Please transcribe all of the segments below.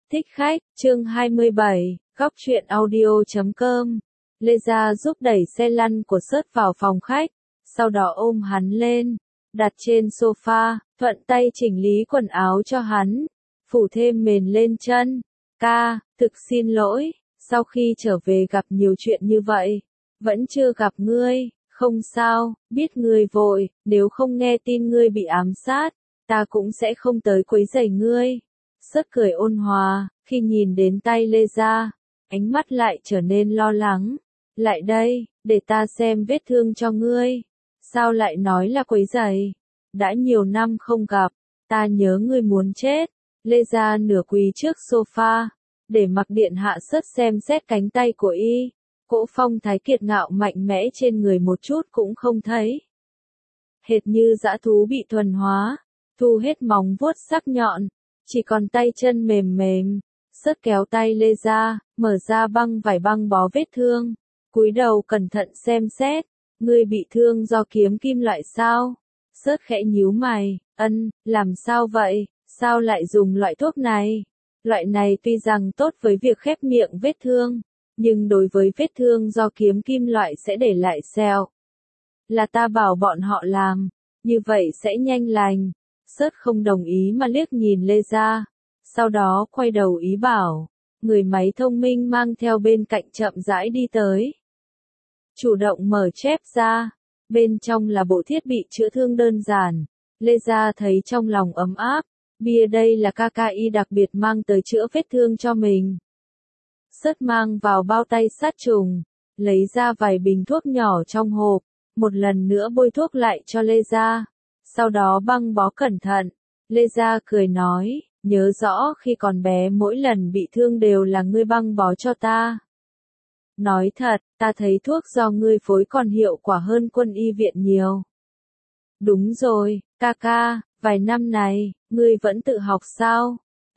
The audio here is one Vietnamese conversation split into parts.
Thích khách, chương 27, góc truyện audio.com. Lê Gia giúp đẩy xe lăn của Sớt vào phòng khách, sau đó ôm hắn lên, đặt trên sofa, thuận tay chỉnh lý quần áo cho hắn, phủ thêm mền lên chân. Ca, thực xin lỗi, sau khi trở về gặp nhiều chuyện như vậy, vẫn chưa gặp ngươi. Không sao, biết ngươi vội, nếu không nghe tin ngươi bị ám sát, ta cũng sẽ không tới quấy rầy ngươi. Sớt cười ôn hòa, khi nhìn đến tay Lê Gia, ánh mắt lại trở nên lo lắng. Lại đây, để ta xem vết thương cho ngươi. Sao lại nói là quấy rầy? Đã nhiều năm không gặp, ta nhớ ngươi muốn chết. Lê Gia nửa quỳ trước sofa, để mặc điện hạ Sớt xem xét cánh tay của y. Cỗ phong thái kiệt ngạo mạnh mẽ trên người một chút cũng không thấy. Hệt như dã thú bị thuần hóa, thu hết móng vuốt sắc nhọn, chỉ còn tay chân mềm mềm. Sớt kéo tay Lê Gia, mở ra băng vải băng bó vết thương, cúi đầu cẩn thận xem xét. Ngươi bị thương do kiếm kim loại sao? Sớt khẽ nhíu mày, làm sao vậy, sao lại dùng loại thuốc này? Loại này tuy rằng tốt với việc khép miệng vết thương, nhưng đối với vết thương do kiếm kim loại sẽ để lại sẹo. Là ta bảo bọn họ làm, như vậy sẽ nhanh lành. Sớt không đồng ý mà liếc nhìn Lê Gia, sau đó quay đầu ý bảo, người máy thông minh mang theo bên cạnh chậm rãi đi tới. Chủ động mở chép ra, bên trong là bộ thiết bị chữa thương đơn giản. Lê Gia thấy trong lòng ấm áp, bia đây là KKI đặc biệt mang tới chữa vết thương cho mình. Sớt mang vào bao tay sát trùng, lấy ra vài bình thuốc nhỏ trong hộp, một lần nữa bôi thuốc lại cho Lê Gia, sau đó băng bó cẩn thận. Lê Gia cười nói, nhớ rõ khi còn bé mỗi lần bị thương đều là ngươi băng bó cho ta. Nói thật, ta thấy thuốc do ngươi phối còn hiệu quả hơn quân y viện nhiều. Đúng rồi, ca ca, vài năm này, ngươi vẫn tự học sao?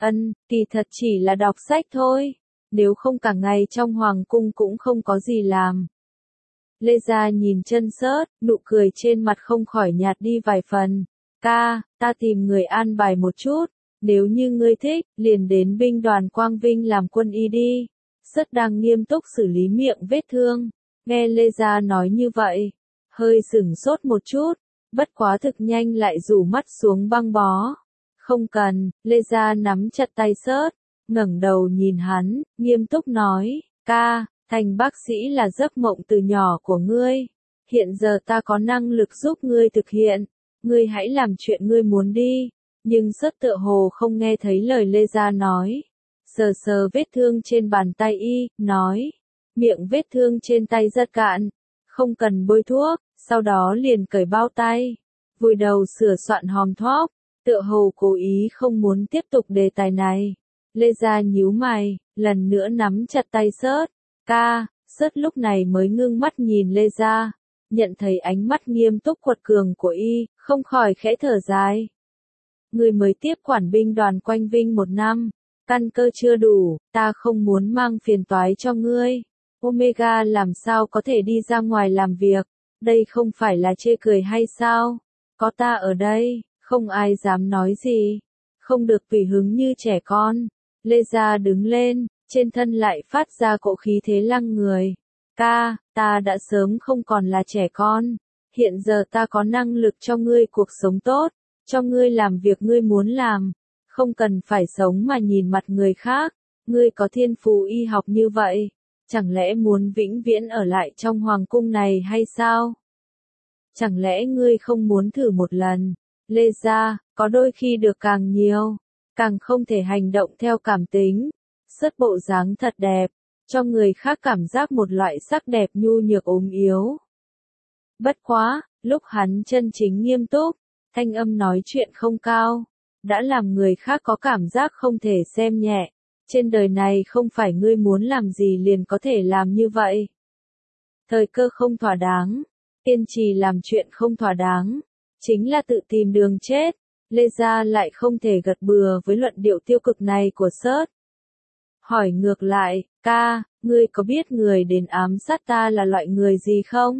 Kỳ thật chỉ là đọc sách thôi. Nếu không cả ngày trong hoàng cung cũng không có gì làm. Lê Gia nhìn chân Sớt, nụ cười trên mặt không khỏi nhạt đi vài phần. Ca, ta tìm người an bài một chút, nếu như ngươi thích, liền đến binh đoàn Quang Vinh làm quân y đi. Sớt đang nghiêm túc xử lý miệng vết thương, nghe Lê Gia nói như vậy, hơi sửng sốt một chút, bất quá thực nhanh lại rủ mắt xuống băng bó. Không cần, Lê Gia nắm chặt tay Sớt, ngẩng đầu nhìn hắn, nghiêm túc nói, ca, thành bác sĩ là giấc mộng từ nhỏ của ngươi. Hiện giờ ta có năng lực giúp ngươi thực hiện, ngươi hãy làm chuyện ngươi muốn đi. Nhưng Sớt tựa hồ không nghe thấy lời Lê Gia nói. Sờ sờ vết thương trên bàn tay y, nói, miệng vết thương trên tay rất cạn, không cần bôi thuốc, sau đó liền cởi bao tay, vùi đầu sửa soạn hòm thuốc, tựa hồ cố ý không muốn tiếp tục đề tài này. Lê Gia nhíu mày, lần nữa nắm chặt tay Sớt. Ca, Sớt lúc này mới ngưng mắt nhìn Lê Gia, nhận thấy ánh mắt nghiêm túc quật cường của y, không khỏi khẽ thở dài. Người mới tiếp quản binh đoàn Quanh Vinh 1 năm, căn cơ chưa đủ, ta không muốn mang phiền toái cho ngươi. Omega làm sao có thể đi ra ngoài làm việc, đây không phải là chê cười hay sao? Có ta ở đây, không ai dám nói gì, không được tùy hứng như trẻ con. Lê Gia đứng lên, trên thân lại phát ra cỗ khí thế lăng người. Ca, ta đã sớm không còn là trẻ con, hiện giờ ta có năng lực cho ngươi cuộc sống tốt, cho ngươi làm việc ngươi muốn làm, không cần phải sống mà nhìn mặt người khác. Ngươi có thiên phú y học như vậy, chẳng lẽ muốn vĩnh viễn ở lại trong hoàng cung này hay sao? Chẳng lẽ ngươi không muốn thử một lần? Lê Gia, có đôi khi được càng nhiều, càng không thể hành động theo cảm tính. Sớt bộ dáng thật đẹp, cho người khác cảm giác một loại sắc đẹp nhu nhược ốm yếu. Bất quá, lúc hắn chân chính nghiêm túc, thanh âm nói chuyện không cao, đã làm người khác có cảm giác không thể xem nhẹ. Trên đời này không phải ngươi muốn làm gì liền có thể làm như vậy. Thời cơ không thỏa đáng, kiên trì làm chuyện không thỏa đáng, chính là tự tìm đường chết. Lê Gia lại không thể gật bừa với luận điệu tiêu cực này của Sớt. Hỏi ngược lại, ca, ngươi có biết người đến ám sát ta là loại người gì không?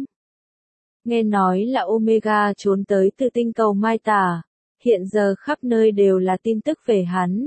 Nghe nói là Omega trốn tới từ tinh cầu Mai Tả, hiện giờ khắp nơi đều là tin tức về hắn.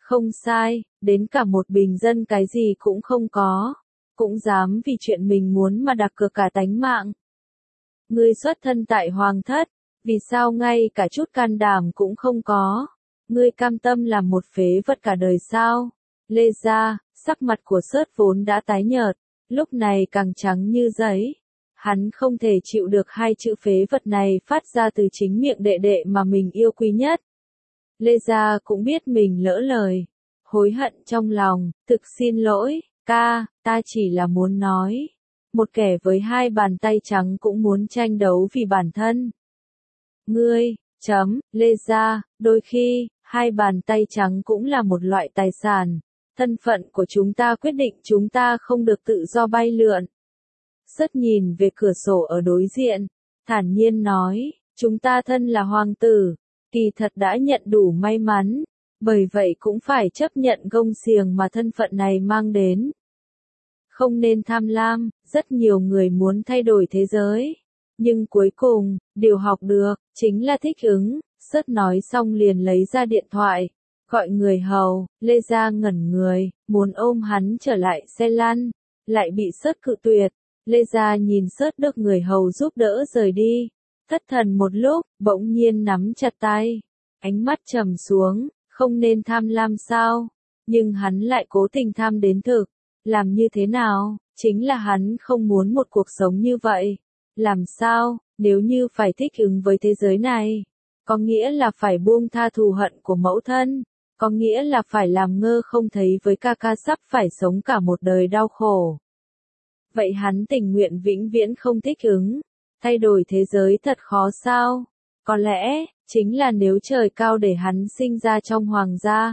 Không sai, đến cả một bình dân cái gì cũng không có, cũng dám vì chuyện mình muốn mà đặt cược cả tánh mạng. Ngươi xuất thân tại hoàng thất, vì sao ngay cả chút can đảm cũng không có? Ngươi cam tâm làm một phế vật cả đời sao? Lê Gia, sắc mặt của Sớt vốn đã tái nhợt, lúc này càng trắng như giấy. Hắn không thể chịu được hai chữ phế vật này phát ra từ chính miệng đệ đệ mà mình yêu quý nhất. Lê Gia cũng biết mình lỡ lời, hối hận trong lòng, thực xin lỗi, ca, ta chỉ là muốn nói. Một kẻ với hai bàn tay trắng cũng muốn tranh đấu vì bản thân. Ngươi, Lê Gia, đôi khi, hai bàn tay trắng cũng là một loại tài sản. Thân phận của chúng ta quyết định chúng ta không được tự do bay lượn. Sớt nhìn về cửa sổ ở đối diện, thản nhiên nói, chúng ta thân là hoàng tử, kỳ thật đã nhận đủ may mắn, bởi vậy cũng phải chấp nhận gông xiềng mà thân phận này mang đến. Không nên tham lam, rất nhiều người muốn thay đổi thế giới. Nhưng cuối cùng, điều học được, chính là thích ứng. Sớt nói xong liền lấy ra điện thoại, gọi người hầu. Lê Gia ngẩn người, muốn ôm hắn trở lại xe lăn, lại bị Sớt cự tuyệt. Lê Gia nhìn Sớt được người hầu giúp đỡ rời đi. Thất thần một lúc, bỗng nhiên nắm chặt tay. Ánh mắt trầm xuống, không nên tham lam sao? Nhưng hắn lại cố tình tham đến thực. Làm như thế nào? Chính là hắn không muốn một cuộc sống như vậy. Làm sao, nếu như phải thích ứng với thế giới này? Có nghĩa là phải buông tha thù hận của mẫu thân. Có nghĩa là phải làm ngơ không thấy với ca ca sắp phải sống cả một đời đau khổ. Vậy hắn tình nguyện vĩnh viễn không thích ứng. Thay đổi thế giới thật khó sao? Có lẽ, chính là nếu trời cao để hắn sinh ra trong hoàng gia.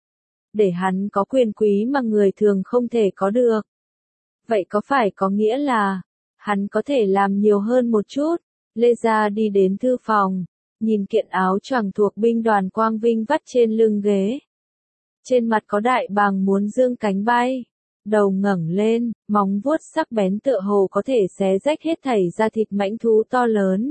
Để hắn có quyền quý mà người thường không thể có được. Vậy có phải có nghĩa là, hắn có thể làm nhiều hơn một chút? Lê Gia đi đến thư phòng, nhìn kiện áo choàng thuộc binh đoàn quang vinh vắt trên lưng ghế. Trên mặt có đại bàng muốn dương cánh bay. Đầu ngẩng lên, móng vuốt sắc bén tựa hồ có thể xé rách hết thảy da thịt mãnh thú to lớn.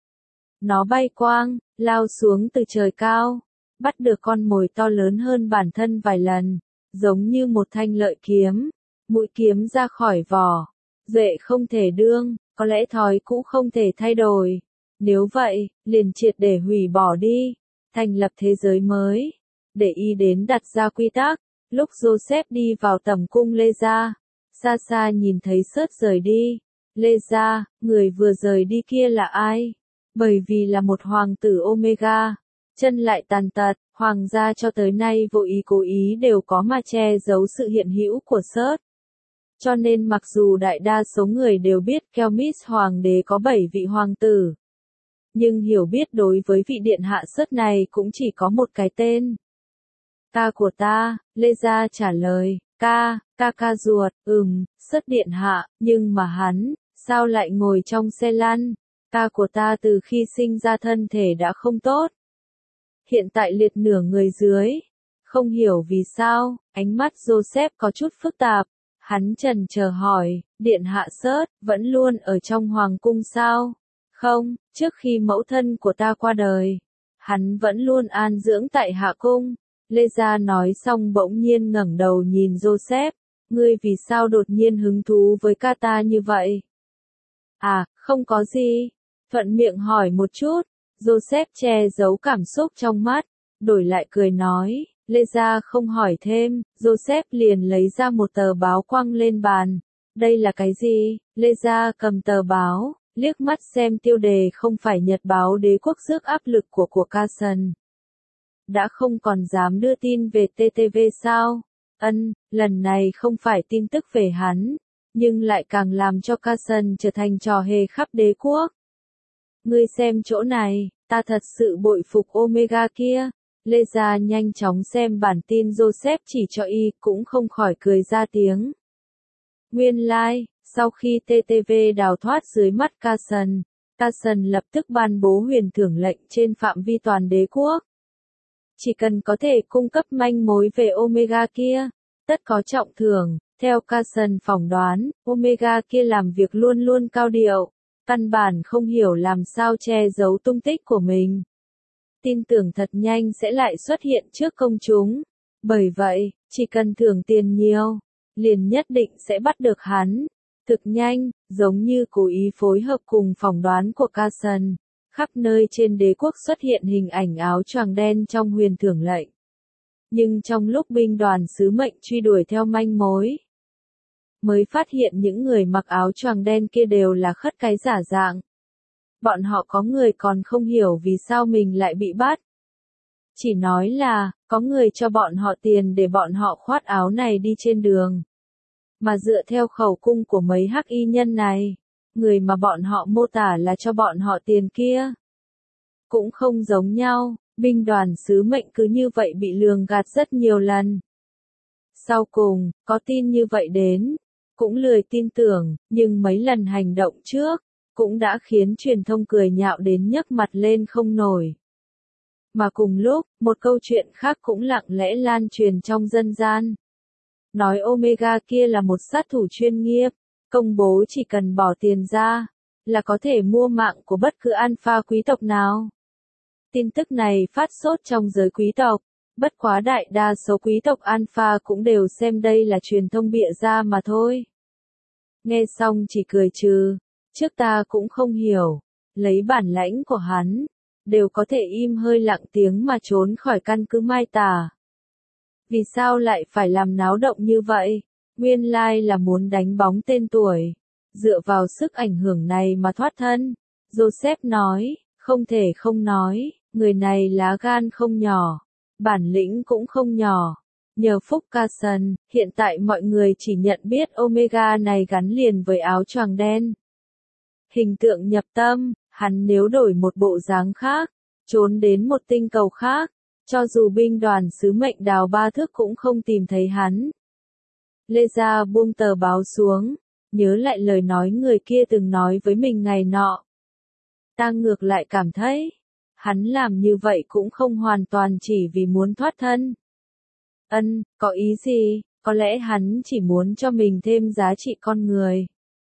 Nó bay quang, lao xuống từ trời cao, bắt được con mồi to lớn hơn bản thân vài lần, giống như một thanh lợi kiếm. Mũi kiếm ra khỏi vỏ, duệ không thể đương, có lẽ thói cũ không thể thay đổi. Nếu vậy, liền triệt để hủy bỏ đi, thành lập thế giới mới. Để ý đến đặt ra quy tắc. Lúc Joseph đi vào tầm cung Lê Gia, xa xa nhìn thấy Sớt rời đi. Lê Gia, người vừa rời đi kia là ai? Bởi vì là một hoàng tử Omega. Chân lại tàn tật, hoàng gia cho tới nay vô ý cố ý đều có mà che giấu sự hiện hữu của Sớt. Cho nên mặc dù đại đa số người đều biết Kelmis hoàng đế có 7 vị hoàng tử, nhưng hiểu biết đối với vị điện hạ Sớt này cũng chỉ có một cái tên. Ca của ta, Lê Gia trả lời, ca ruột, Sớt điện hạ, nhưng mà hắn, sao lại ngồi trong xe lăn? Ca của ta từ khi sinh ra thân thể đã không tốt. Hiện tại liệt nửa người dưới. Không hiểu vì sao, ánh mắt Joseph có chút phức tạp. Hắn chần chờ hỏi, điện hạ Sớt, vẫn luôn ở trong hoàng cung sao? Không, trước khi mẫu thân của ta qua đời, hắn vẫn luôn an dưỡng tại hạ cung. Lê Gia nói xong bỗng nhiên ngẩng đầu nhìn Joseph, ngươi vì sao đột nhiên hứng thú với ca ta như vậy? À, không có gì. Thuận miệng hỏi một chút. Joseph che giấu cảm xúc trong mắt, đổi lại cười nói. Lê Gia không hỏi thêm, Joseph liền lấy ra một tờ báo quăng lên bàn. Đây là cái gì? Lê Gia cầm tờ báo, liếc mắt xem tiêu đề không phải nhật báo đế quốc rước áp lực của Carson. Đã không còn dám đưa tin về TTV sao? Lần này không phải tin tức về hắn, nhưng lại càng làm cho Carson trở thành trò hề khắp đế quốc. Ngươi xem chỗ này, ta thật sự bội phục Omega kia. Lê Gia nhanh chóng xem bản tin Joseph chỉ cho y, cũng không khỏi cười ra tiếng. Nguyên lai, sau khi TTV đào thoát dưới mắt Carson lập tức ban bố huyền thưởng lệnh trên phạm vi toàn đế quốc. Chỉ cần có thể cung cấp manh mối về Omega kia, tất có trọng thưởng. Theo Carson phỏng đoán, Omega kia làm việc luôn luôn cao điệu, căn bản không hiểu làm sao che giấu tung tích của mình. Tin tưởng thật nhanh sẽ lại xuất hiện trước công chúng. Bởi vậy, chỉ cần thưởng tiền nhiều, liền nhất định sẽ bắt được hắn. Thực nhanh, giống như cố ý phối hợp cùng phỏng đoán của Carson, khắp nơi trên đế quốc xuất hiện hình ảnh áo choàng đen trong huyền thưởng lệnh. Nhưng trong lúc binh đoàn sứ mệnh truy đuổi theo manh mối, mới phát hiện những người mặc áo choàng đen kia đều là khất cái giả dạng. Bọn họ có người còn không hiểu vì sao mình lại bị bắt. Chỉ nói là, có người cho bọn họ tiền để bọn họ khoác áo này đi trên đường. Mà dựa theo khẩu cung của mấy hắc y nhân này, người mà bọn họ mô tả là cho bọn họ tiền kia cũng không giống nhau, binh đoàn sứ mệnh cứ như vậy bị lường gạt rất nhiều lần. Sau cùng, có tin như vậy đến, cũng lười tin tưởng, nhưng mấy lần hành động trước, cũng đã khiến truyền thông cười nhạo đến nhấc mặt lên không nổi. Mà cùng lúc, một câu chuyện khác cũng lặng lẽ lan truyền trong dân gian. Nói Omega kia là một sát thủ chuyên nghiệp, công bố chỉ cần bỏ tiền ra, là có thể mua mạng của bất cứ alpha quý tộc nào. Tin tức này phát sốt trong giới quý tộc, bất quá đại đa số quý tộc alpha cũng đều xem đây là truyền thông bịa ra mà thôi. Nghe xong chỉ cười trừ, trước ta cũng không hiểu, lấy bản lãnh của hắn, đều có thể im hơi lặng tiếng mà trốn khỏi căn cứ Mai Tà. Vì sao lại phải làm náo động như vậy? Nguyên lai là muốn đánh bóng tên tuổi, dựa vào sức ảnh hưởng này mà thoát thân. Joseph nói, không thể không nói, người này lá gan không nhỏ, bản lĩnh cũng không nhỏ. Nhờ phúc Carson, hiện tại mọi người chỉ nhận biết Omega này gắn liền với áo choàng đen. Hình tượng nhập tâm, hắn nếu đổi một bộ dáng khác, trốn đến một tinh cầu khác, cho dù binh đoàn sứ mệnh đào ba thước cũng không tìm thấy hắn. Lê Gia buông tờ báo xuống, nhớ lại lời nói người kia từng nói với mình ngày nọ. Ta ngược lại cảm thấy, hắn làm như vậy cũng không hoàn toàn chỉ vì muốn thoát thân. Có ý gì, có lẽ hắn chỉ muốn cho mình thêm giá trị con người.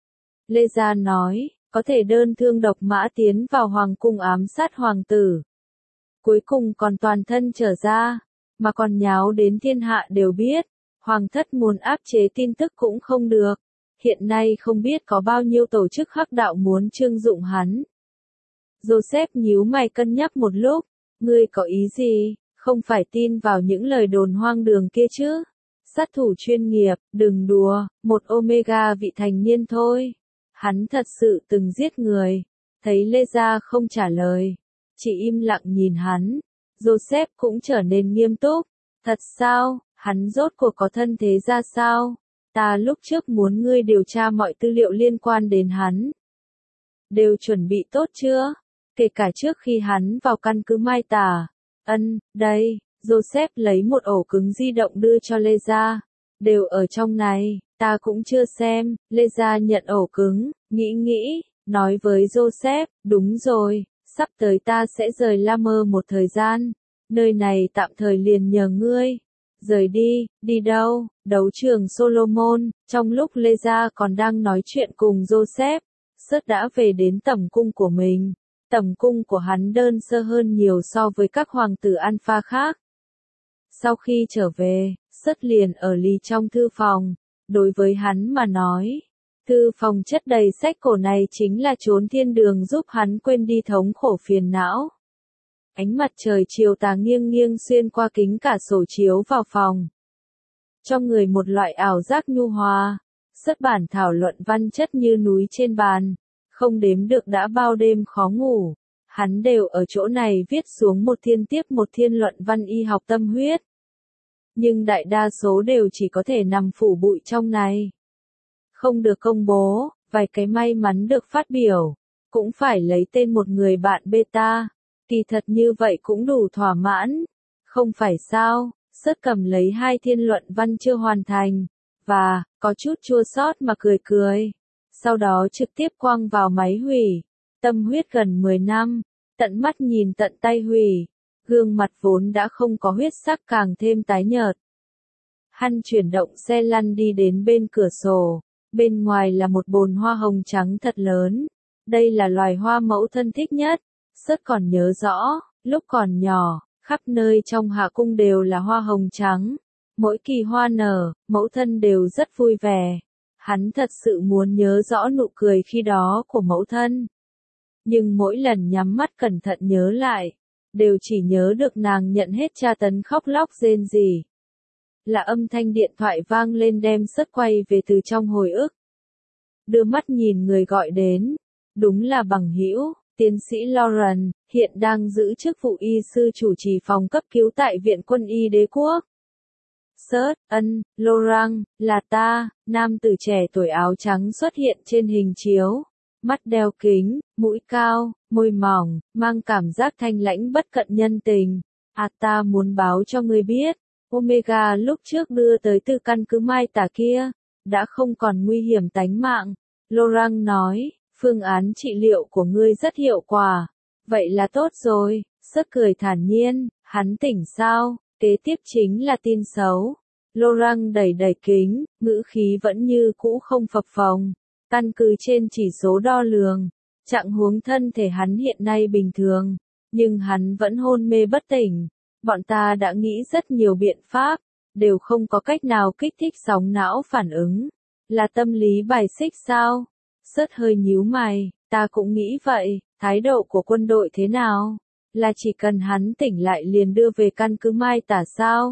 Lê Gia nói, có thể đơn thương độc mã tiến vào hoàng cung ám sát hoàng tử. Cuối cùng còn toàn thân trở ra, mà còn nháo đến thiên hạ đều biết, hoàng thất muốn áp chế tin tức cũng không được. Hiện nay không biết có bao nhiêu tổ chức hắc đạo muốn trưng dụng hắn. Joseph nhíu mày cân nhắc một lúc, ngươi có ý gì, không phải tin vào những lời đồn hoang đường kia chứ? Sát thủ chuyên nghiệp, đừng đùa, một Omega vị thành niên thôi. Hắn thật sự từng giết người. Thấy Lê Gia không trả lời, chỉ im lặng nhìn hắn. Joseph cũng trở nên nghiêm túc. Thật sao, hắn rốt cuộc có thân thế ra sao? Ta lúc trước muốn ngươi điều tra mọi tư liệu liên quan đến hắn. Đều chuẩn bị tốt chưa? Kể cả trước khi hắn vào căn cứ Mai Tà. Đây, Joseph lấy một ổ cứng di động đưa cho Lê Gia. Đều ở trong này, ta cũng chưa xem. Lê Gia nhận ổ cứng, nghĩ, nói với Joseph, đúng rồi, sắp tới ta sẽ rời La Mơ một thời gian. Nơi này tạm thời liền nhờ ngươi. Rời đi đâu? Đấu trường Solomon. Trong lúc Lê Gia còn đang nói chuyện cùng Joseph, Sớt đã về đến tẩm cung của mình. Tẩm cung của hắn đơn sơ hơn nhiều so với các hoàng tử alpha khác. Sau khi trở về, Sớt liền ở lì trong thư phòng. Đối với hắn mà nói, thư phòng chất đầy sách cổ này chính là chốn thiên đường giúp hắn quên đi thống khổ phiền não. Ánh mặt trời chiều tà nghiêng xuyên qua kính cả sổ chiếu vào phòng. Cho người một loại ảo giác nhu hòa. Sớt bản thảo luận văn chất như núi trên bàn. Không đếm được đã bao đêm khó ngủ. Hắn đều ở chỗ này viết xuống một thiên tiếp một thiên luận văn y học tâm huyết. Nhưng đại đa số đều chỉ có thể nằm phủ bụi trong này. Không được công bố, vài cái may mắn được phát biểu. Cũng phải lấy tên một người bạn beta. Kỳ thật như vậy cũng đủ thỏa mãn. Không phải sao, Sớt cầm lấy hai thiên luận văn chưa hoàn thành. Và, có chút chua xót mà cười. Sau đó trực tiếp quăng vào máy hủy. Tâm huyết gần 10 năm, tận mắt nhìn tận tay hủy. Gương mặt vốn đã không có huyết sắc càng thêm tái nhợt. Hắn chuyển động xe lăn đi đến bên cửa sổ. Bên ngoài là một bồn hoa hồng trắng thật lớn. Đây là loài hoa mẫu thân thích nhất. Sớt còn nhớ rõ, lúc còn nhỏ, Khắp nơi trong hạ cung đều là hoa hồng trắng. Mỗi kỳ hoa nở, mẫu thân đều rất vui vẻ. Hắn thật sự muốn nhớ rõ nụ cười khi đó của mẫu thân. Nhưng mỗi lần nhắm mắt cẩn thận nhớ lại, đều chỉ nhớ được nàng nhận hết tra tấn khóc lóc rên rỉ. Là âm thanh điện thoại vang lên đem sớt quay về từ trong hồi ức. Đưa mắt nhìn người gọi đến, đúng là bằng hữu, tiến sĩ Lauren, hiện đang giữ chức vụ y sư chủ trì phòng cấp cứu tại Viện Quân y Đế quốc. Sớt, Laurent, là ta, nam tử trẻ tuổi áo trắng xuất hiện trên hình chiếu. Mắt đeo kính, mũi cao, môi mỏng, mang cảm giác thanh lãnh bất cận nhân tình. Ta muốn báo cho ngươi biết, Omega lúc trước đưa tới từ căn cứ Mai Tả kia, đã không còn nguy hiểm tánh mạng. Laurent nói, phương án trị liệu của ngươi rất hiệu quả. Vậy là tốt rồi, Sớt cười thản nhiên, hắn tỉnh sao, kế tiếp chính là tin xấu. Laurent đẩy đẩy kính, ngữ khí vẫn như cũ không phập phồng. Căn cứ trên chỉ số đo lường, trạng huống thân thể hắn hiện nay bình thường, nhưng hắn vẫn hôn mê bất tỉnh. Bọn ta đã nghĩ rất nhiều biện pháp, đều không có cách nào kích thích sóng não phản ứng. Là tâm lý bài xích sao? Sớt hơi nhíu mày, ta cũng nghĩ vậy, thái độ của quân đội thế nào? Là chỉ cần hắn tỉnh lại liền đưa về căn cứ Mai Tả sao?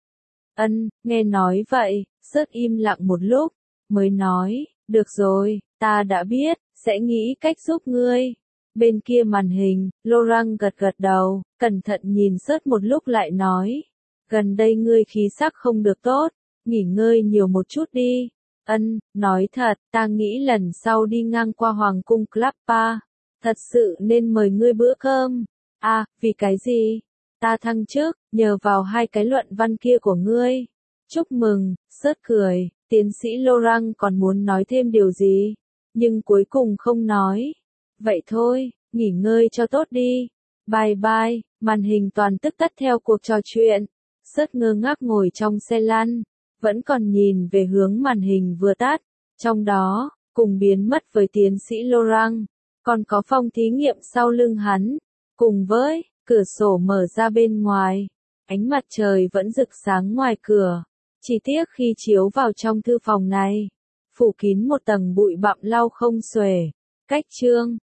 Nghe nói vậy, Sớt im lặng một lúc, mới nói, được rồi, ta đã biết, sẽ nghĩ cách giúp ngươi. Bên kia màn hình, Laurent gật gật đầu, cẩn thận nhìn Sớt một lúc lại nói, gần đây ngươi khí sắc không được tốt, nghỉ ngơi nhiều một chút đi. Nói thật, ta nghĩ lần sau đi ngang qua Hoàng cung Klappa, thật sự nên mời ngươi bữa cơm. Vì cái gì? Ta thăng chức, nhờ vào 2 cái luận văn kia của ngươi. Chúc mừng, Sớt cười, tiến sĩ Laurent còn muốn nói thêm điều gì, nhưng cuối cùng không nói. Vậy thôi, nghỉ ngơi cho tốt đi. Bye bye, màn hình toàn tức tắt theo cuộc trò chuyện. Sớt ngơ ngác ngồi trong xe lăn, vẫn còn nhìn về hướng màn hình vừa tắt, trong đó, cùng biến mất với tiến sĩ Laurent, còn có phòng thí nghiệm sau lưng hắn, cùng với cửa sổ mở ra bên ngoài, ánh mặt trời vẫn rực sáng ngoài cửa, chỉ tiếc khi chiếu vào trong thư phòng này, phủ kín một tầng bụi bặm lau không xuể. Cách chương